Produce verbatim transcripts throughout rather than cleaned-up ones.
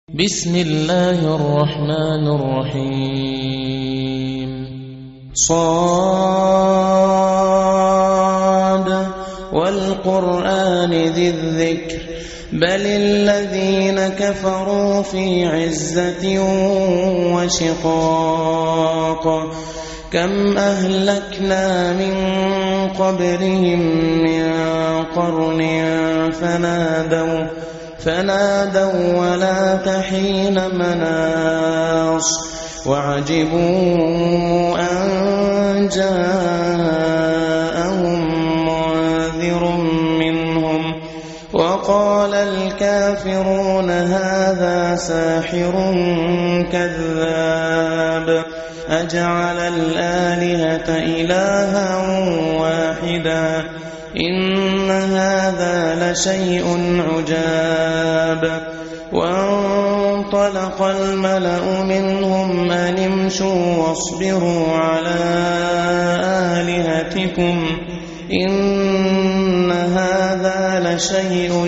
بسم الله الرحمن الرحيم صاد والقرآن ذي الذكر بل الذين كفروا في عزة وشقاق كم أهلكنا من قبلهم من قرن فنادوا فنادوا ولا تحين مناص وعجبوا أن جاءهم منذر منهم وقال الكافرون هذا ساحر كذاب أجعل الآلهة إلها واحدا إن هذا لشيء عجاب وانطلق الملأ منهم أن امشوا واصبروا على آلهتكم إن هذا لشيء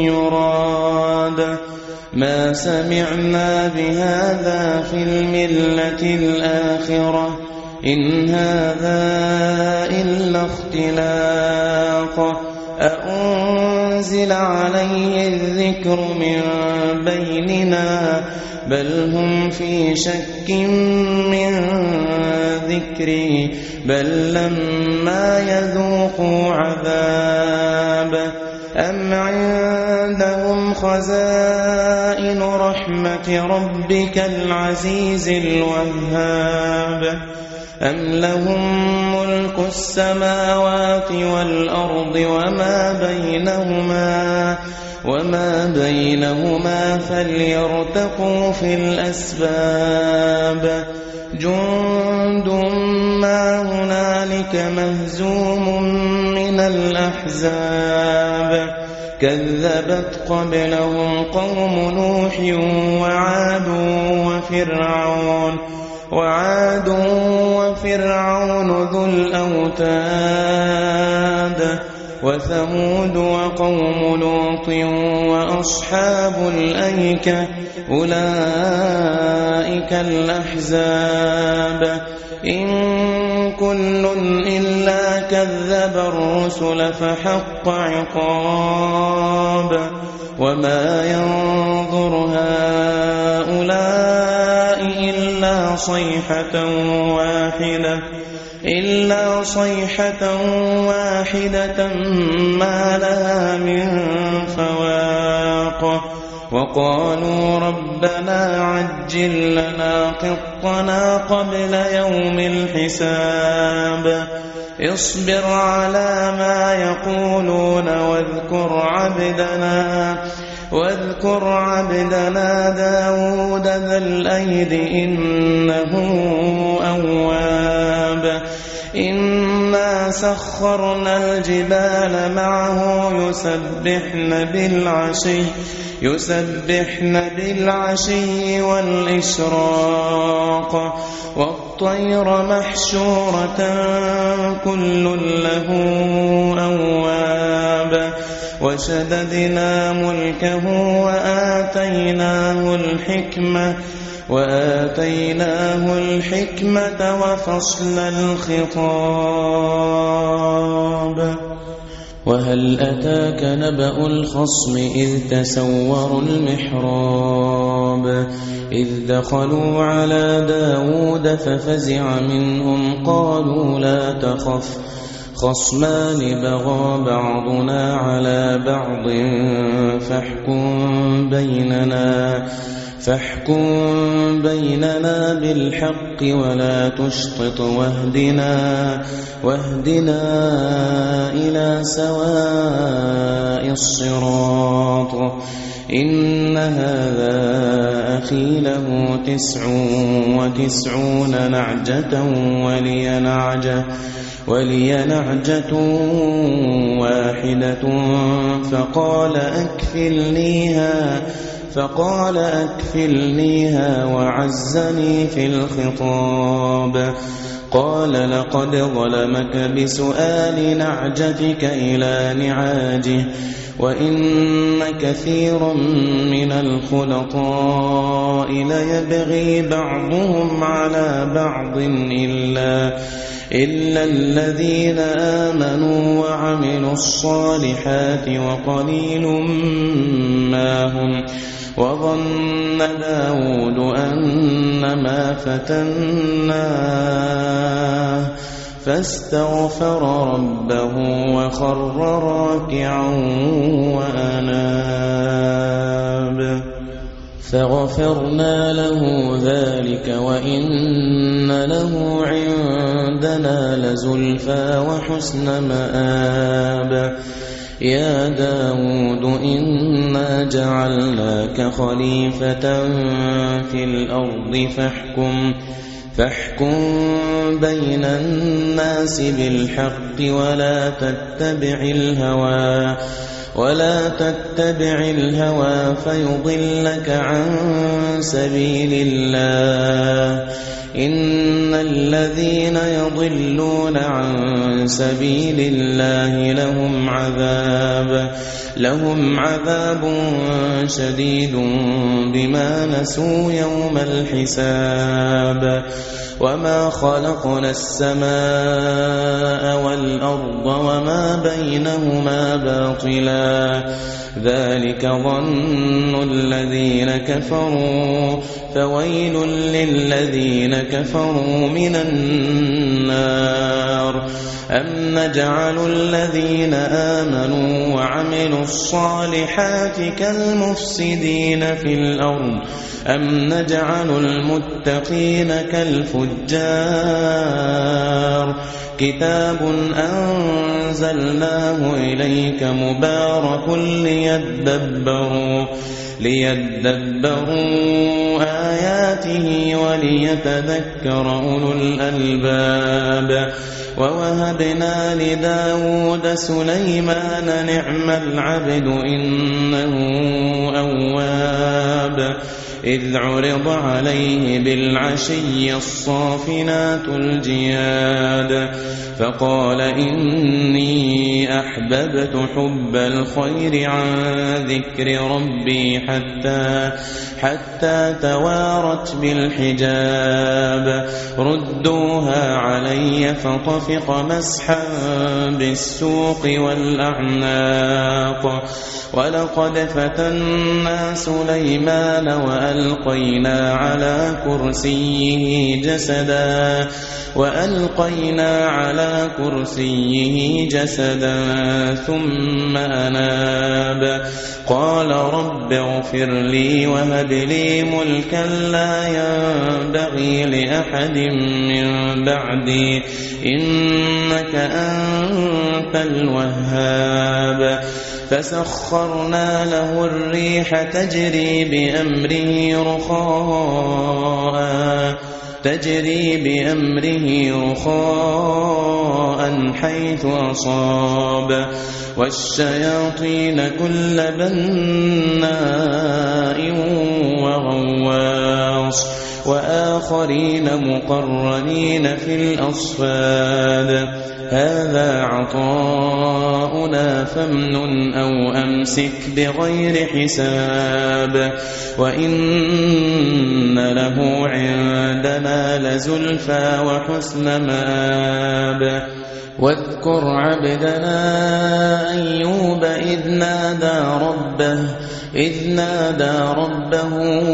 يراد ما سمعنا بهذا في الملة الآخرة إن هذا إلا اختلاق أأنزل عليه الذكر من بيننا بل هم في شك من ذكري بل لما يذوقوا عذاب أم عندهم خزائن رحمة ربك العزيز الوهاب أم لهم ملك السماوات والأرض وما بينهما وما بينهما فليرتقوا في الأسباب جند ما هنالك مهزوم من الأحزاب كذبت قبلهم قوم نوح وعاد وفرعون وعاد وفرعون ذو الأوتاد وثمود وقوم لوط وأصحاب الأيكة أولئك الأحزاب إن كل إلا كذب الرسل فحق عقاب وما ينظر هؤلاء إلا صيحة واحدة إلا صيحة واحدة ما لها من فواق وقالوا ربنا عجل لنا قطنا قبل يوم الحساب اصبر على ما يقولون واذكر عبدنا واذكر عبدنا داود ذا الأيد إنه أواب إنا سخرنا الجبال معه يسبحن بالعشي يسبحن بالعشي والإشراق والطير محشورة كل له أواب وشددنا ملكه وآتيناه الحكمة وآتيناه الحكمة وفصل الخطاب وهل أتاك نبأ الخصم إذ تسوروا المحراب إذ دخلوا على داود ففزع منهم قالوا لا تخف خصمان بغى بعضنا على بعض فاحكم بيننا فاحكم بيننا بالحق ولا تشطط واهدنا واهدنا إلى سواء الصراط إن هذا أخي له تسع وتسعون نعجة ولي نعجة ولي نعجة واحدة فقال أكفلنيها فقال أكفلنيها وعزني في الخطاب قال لقد ظلمك بسؤال نعجتك إلى نعاجه وإن كثيرا من الخلطاء ليبغي بعضهم على بعض إلا إلا الذين آمنوا وعملوا الصالحات وقليل ما هم. وظن داود أنما فتناه فاستغفر ربه وخر راكعا وأناب فغفرنا له ذلك وإن له عندنا لزلفى وحسن مآب. يا داود إنا جعلناك خليفة في الأرض فاحكم فاحكم بين الناس بالحق ولا تتبع الهوى ولا تتبع الهوى فيضلك عن سبيل الله. إن الذين يضلون عن سبيل الله لهم عذاب لهم عذاب شديد بما نسوا يوم الحساب. وما خلقنا السماء والأرض وما بينهما باطلا ذلك ظن الذين كفروا فويل للذين كفروا من النار. أم نجعل الذين آمنوا وعملوا الصالحات كالمفسدين في الأرض أم نجعل المتقين كالفجار. كتاب أنزلناه إليك مبارك ليدبروا ليدبروا آياته وليتذكر أولو الألباب. ووهبنا لداود سليمان نعم العبد إنه أواب. إذ عرض عليه بالعشي الصافنات الجياد فقال إني أحببت حب الخير عن ذكر ربي حتى حتى توارت بالحجاب. ردوها علي فطفق مسحا بالسوق والأعناق. ولقد فتنا سليمان وألقينا على كرسيه جسدا وألقينا على كرسيه جسدا ثم أناب. قال رب اغفر لي وهب لي ملكا لا ينبغي لأحد من بعدي إنك أنت الوهاب. فسخرنا له الريح تجري بأمره رخاء تجري بأمره رخاء حيث أصاب والشياطين كل بناء وغواص وآخرين مقرنين في الأصفاد. هذا عطاؤنا فامنن أو أمسك بغير حساب. وإن له عندنا لزلفى وحسن مآب. واذكر عبدنا أيوب إذ نادى ربه إذ نادى ربه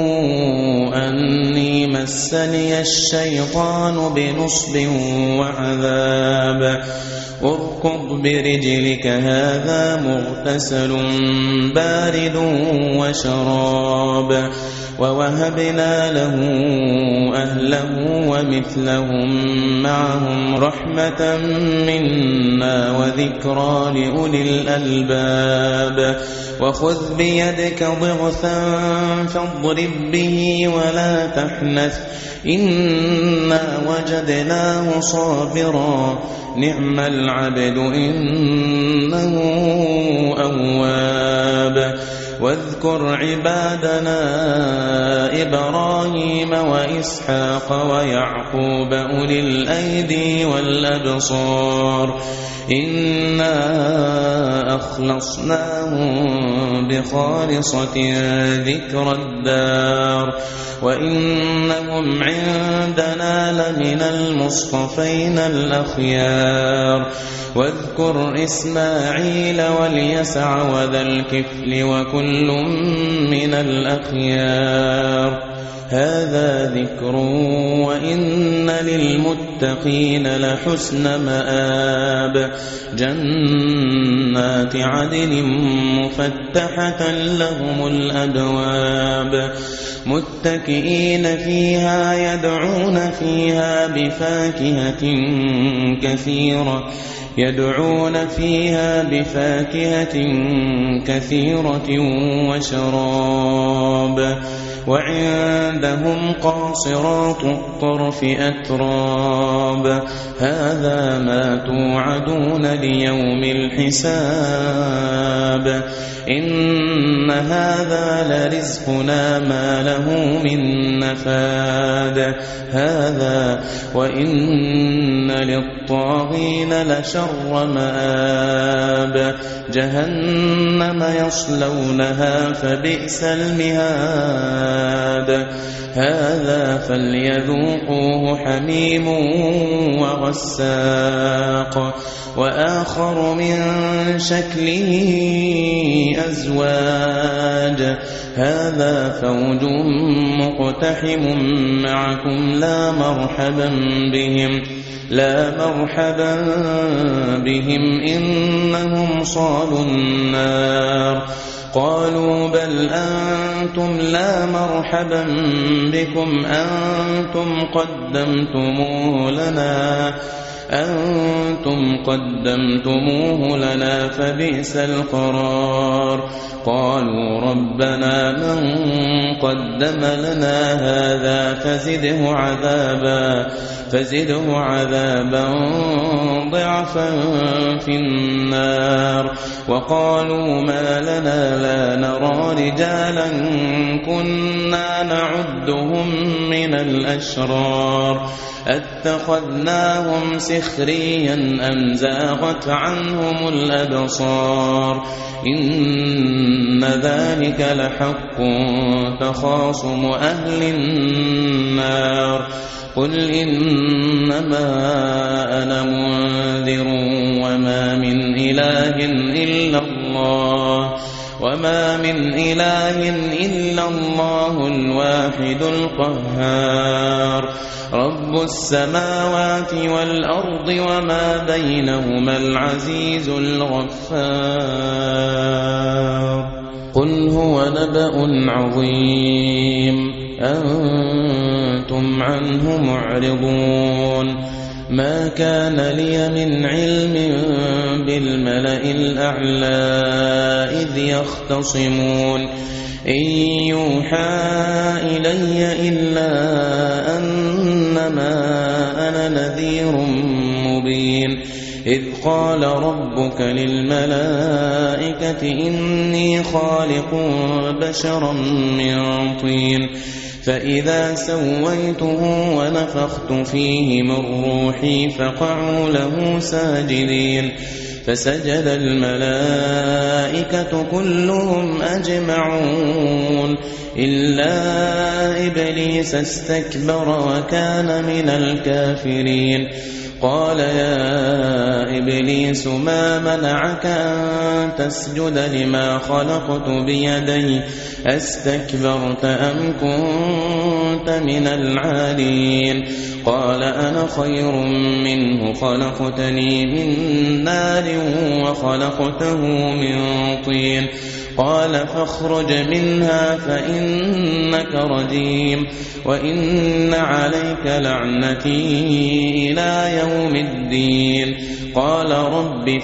أني مسني الشيطان بنصب وعذاب. اركض برجلك هذا مغتسل بارد وشراب. ووهبنا له أهله ومثلهم معهم رحمة منا وذكرى لأولي الألباب. وخذ بيدك ضغثا فاضرب به ولا تحنث إنا وجدناه صابرا نعم العبد إنه أواب. واذكر عبادنا إبراهيم وإسحاق ويعقوب أولي الأيدي والأبصار إنا أخلصناهم بخالصة ذكر الدار وإنهم عندنا لمن المصطفين الأخيار واذكر إسماعيل واليسع وذا الكفل وكل من الأخيار هذا ذكر وإن للمتقين لحسن مآب جنات عدن مفتحة لهم الأبواب متكئين فيها يدعون فيها بفاكهة كثيرة يدعون فيها بفاكهة كثيرة وشراب وعندهم قاصرات الطرف أتراب هذا ما توعدون ليوم الحساب إن هذا لرزقنا ما له من نفاد هذا وإن للطاغين لشر مآب جهنم يصلونها فبئس المهاد هذا فليذوقوه حميم وغساق وآخر من شكله أزواج هذا فوج مقتحم معكم لا مرحبا بهم لا مرحبا بهم إنهم صالوا النار قالوا بل أنتم لا مرحبا بكم أنتم قدمتموه لنا أنتم قدمتموه لنا فبئس القرار قالوا ربنا من قدم لنا هذا فزده عذابا فزده عذابا ضعفا في النار وقالوا ما لنا لا نرى رجالا كنا نعدهم من الأشرار أتخذناهم سخريا أم زاغت عنهم الأبصار إن ذلك لحق تخاصم أهل النار قل إنما أنا منذر وما من إله إلا الله وما من إله إلا الله الواحد القهار رب السماوات والأرض وما بينهما العزيز الغفار قل هو نبأ عظيم أنتم عنه معرضون ما كان لي من علم بالملأ الأعلى إذ يختصمون إن يوحى إلي إلا أنما أنا نذير مبين إذ قال ربك للملائكة إني خالق بشرا من طين فإذا سويته ونفخت فيه من روحي فقعوا له ساجدين فسجد الملائكة كلهم أجمعون إلا إبليس استكبر وكان من الكافرين قال يا إبليس ما منعك أن تسجد لما خلقت بيدي أستكبرت أم كنت من العالين قال أنا خير منه خلقتني من نار وخلقته من طين قال فاخرج منها فإنك رجيم وإن عليك لعنتي إلى يوم الدين قال رب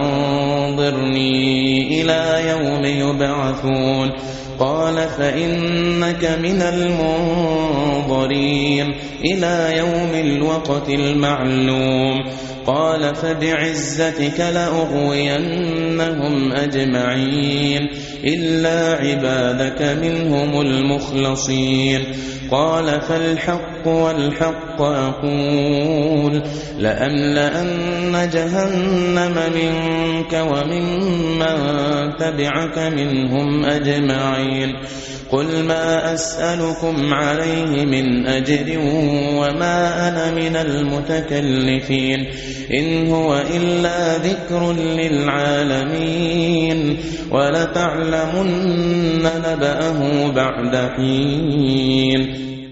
فأنظرني إلى يوم يبعثون قال فإنك من المنظرين إلى يوم الوقت المعلوم قال فبعزتك لأغوينهم أجمعين إلا عبادك منهم المخلصين قال فالحق والحق أقول لأملأن جهنم منك وممن تبعك منهم أجمعين قل ما أسألكم عليه من أجر وما أنا من المتكلفين إن هو إلا ذكر للعالمين ولتعلمن نبأه بعد حين